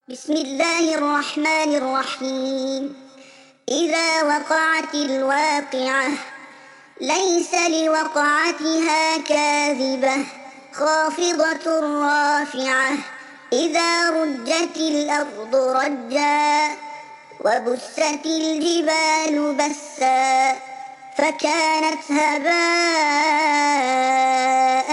بسم الله الرحمن الرحيم. إذا وقعت الواقعة ليس لوقعتها كاذبة خافضة رافعة إذا رجت الأرض رجا وبست الجبال بسا فكانت هباء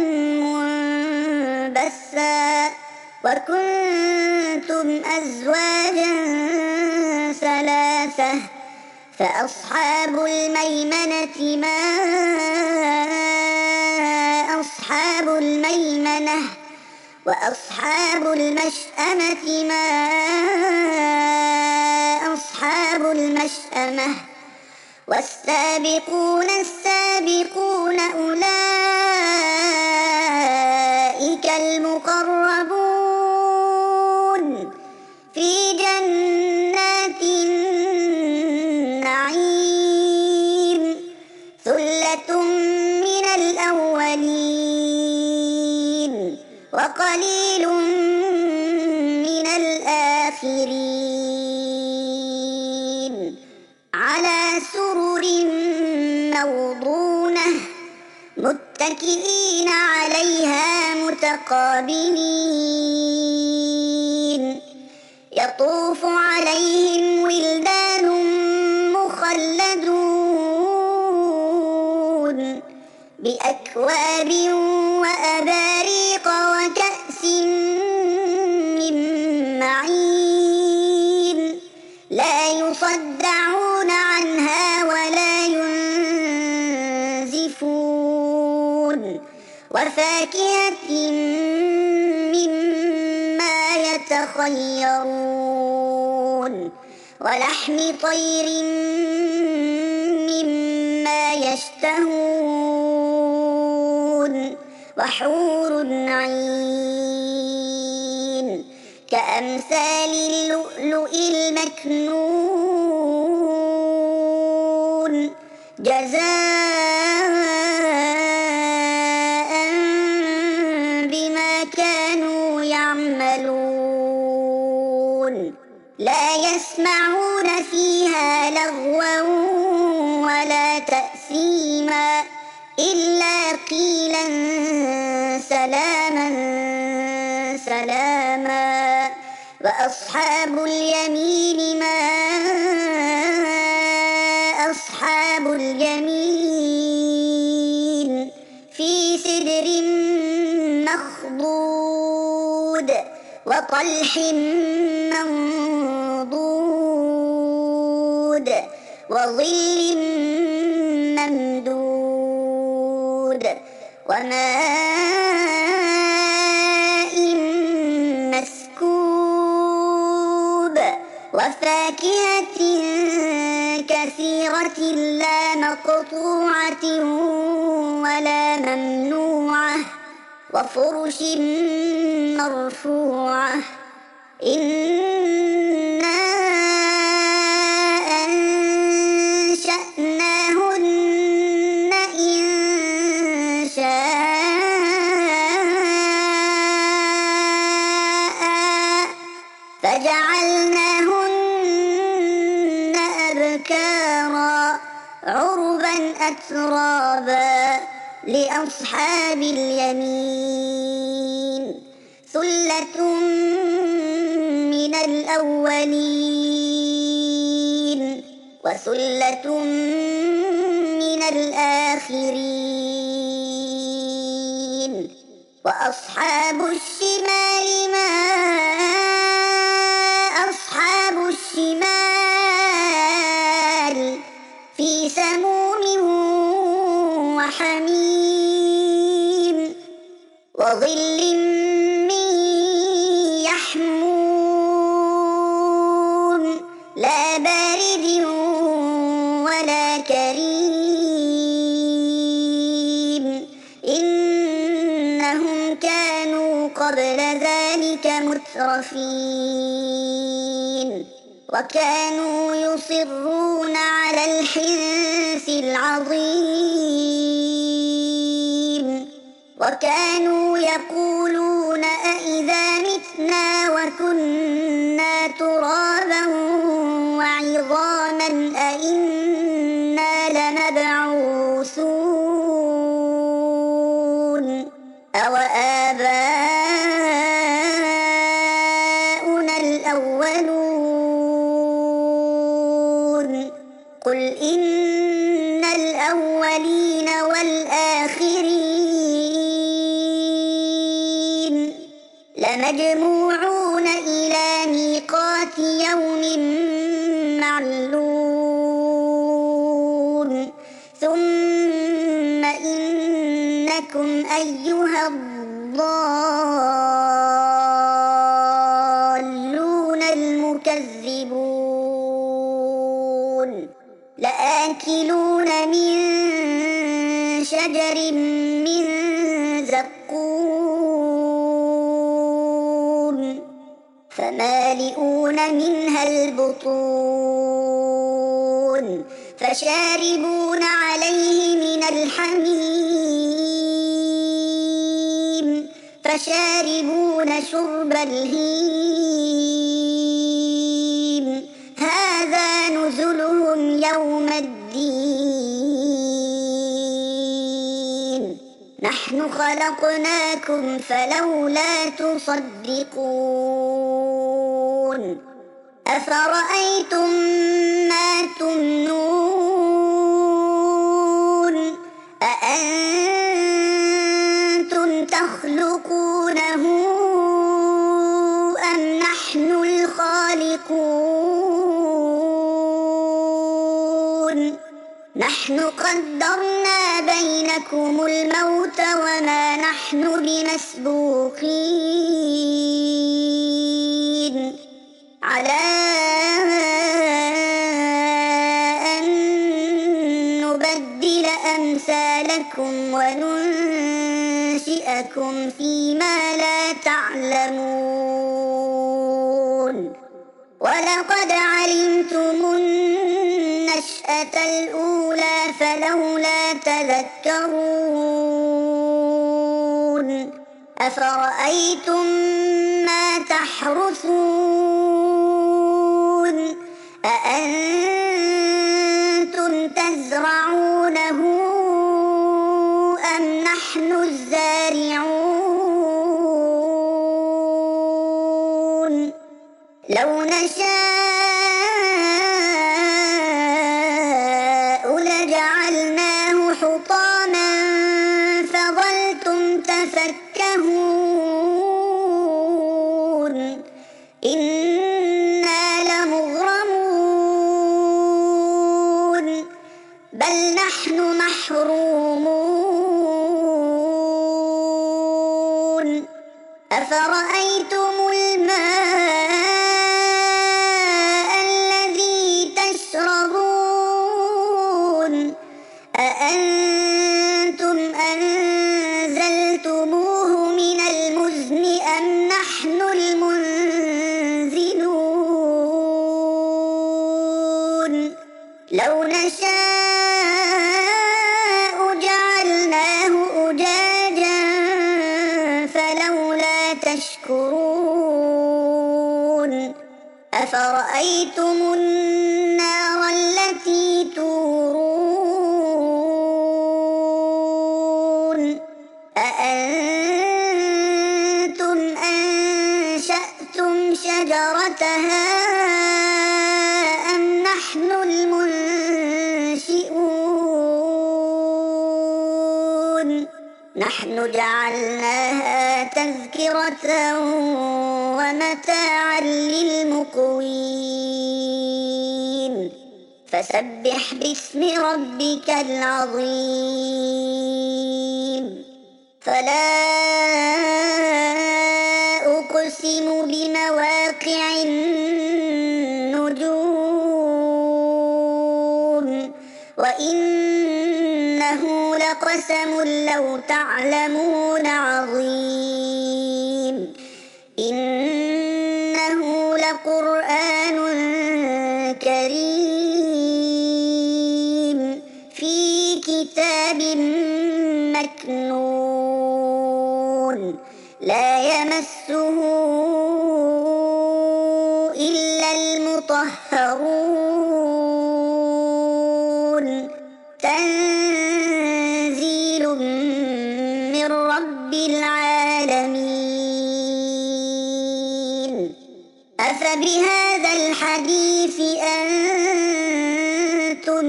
منبثا وكنتم أزواجا ثلاثة فأصحاب الميمنة ما أصحاب الميمنة وأصحاب المشأمة ما أصحاب المشأمة والسابقون السابقون أولئك المقربون في جنات النعيم ثلة من الأولين وقليل من الآخرين على سرر موضونة متكئين عليها متقابلين يطوف عليهم ولدان مخلدون بأكواب وأباريق وكأس من معين لا يصدعون عنها ولا ينزفون وفاكهة مما يتخيرون ولحم طير مما يشتهون وحور عين كأمثال اللؤلؤ المكنون جزاء بما كانوا يعملون لا يسمعون فيها لغوا ولا تأثيما إلا قيلا سلاما سلاما وأصحاب اليمين ما أصحاب اليمين في سدر مخضود وطلح منضود وظل ممدود وماء مسكوب وفاكهة كثيرة لا مقطوعة ولا ممنوعة وفرش مرفوعة إنا أنشأناهن إنشاء فجعلناهن أبكارا عربا أترابا لأصحاب اليمين ثلة من الأولين وثلة من الآخرين وأصحاب الشمال ما أصحاب الشمال في سموم وحميم وظل من يحموم لا بارد ولا كريم إنهم كانوا قبل ذلك مترفين وكانوا يصرون على الحنث العظيم وكانوا يقولون أئذا متنا وكنا الأولون قل إن الأولين والآخرين لمجموعون إلى ميقات يوم معلوم ثم إنكم أيها الضالون المكذبون لآكلون من شجر من زقوم فمالئون منها البطون فشاربون عليه من الحميم فشاربون شرب الهيم هذا نزلهم يوم الدين نحن خلقناكم فلولا تصدقون أفرأيتم ما تمنون أأنتم تخلقونه أم نحن الخالقون نحن قدرنا بينكم الموت وما نحن بمسبوقين على أن نبدل أمثالكم وننشئكم فيما لا تعلمون ولقد علمتم النشأة الأولى فلولا تذكرون أفرأيتم ما تحرثون أأنتم تزرعونه أم نحن الزارعون لو نشاء لجعلناه حطاما فظلتم تفكهون إنا لمغرمون بل نحن محرومون أفرأيتم الماء الذي تشربون أأنتم أنزلتموه من المزن أم نحن المنزلون لو نشاء جعلناه أجاجا فلولا تشكرون أفرأيتم النار التي تورون أأنتم أنشأتم شجرتها أم نحن المنشئون نحن جعلناها تذكرة ومتاعا للمقوين فسبح باسم ربك العظيم فلا أقسم بمواقع النجوم وإنه لقسم لو تعلمون عظيم إنه لقرآن كريم في كتاب مكنون لا يمسه إلا المطهرون تنزيل من رب العالمين أفبهذا الحديث أنتم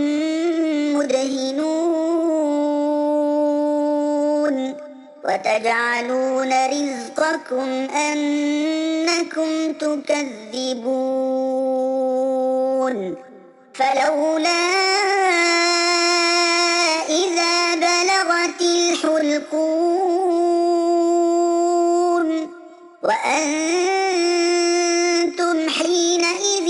مدهنون وتجعلون رزقكم أنكم تكذبون فلولا إذا بلغت الحلقوم وأنتم حينئذ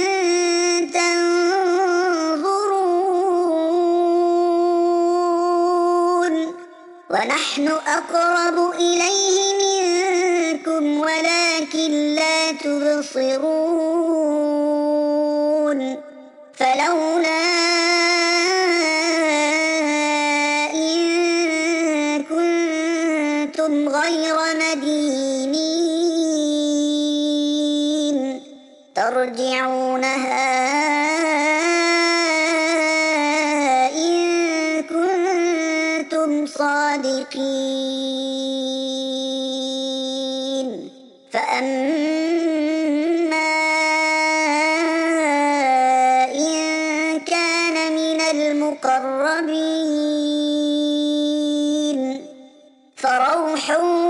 تنظرون ونحن أقرب إليه منكم ولكن لا تبصرون فلولا إن كنتم غير مدينين ترجعونها إن كنتم صادقين فأما إن كان من المقربين فروح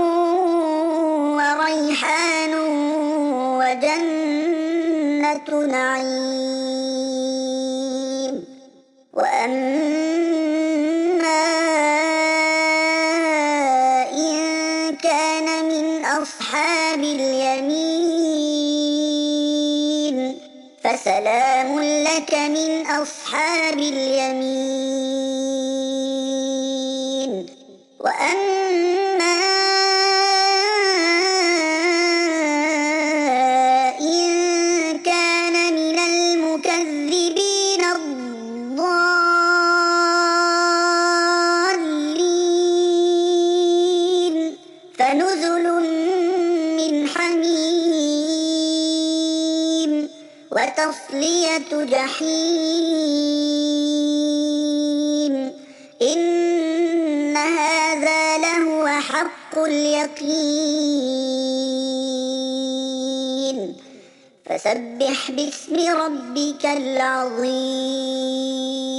وريحان وجنة نعيم وأما إن كان من أصحاب اليمين فسلام لك من أصحاب اليمين وأما إن كان من المكذبين الضالين فنزل من حميم وتصلية جحيم إن هذا لهو حق اليقين فسبح باسم ربك العظيم.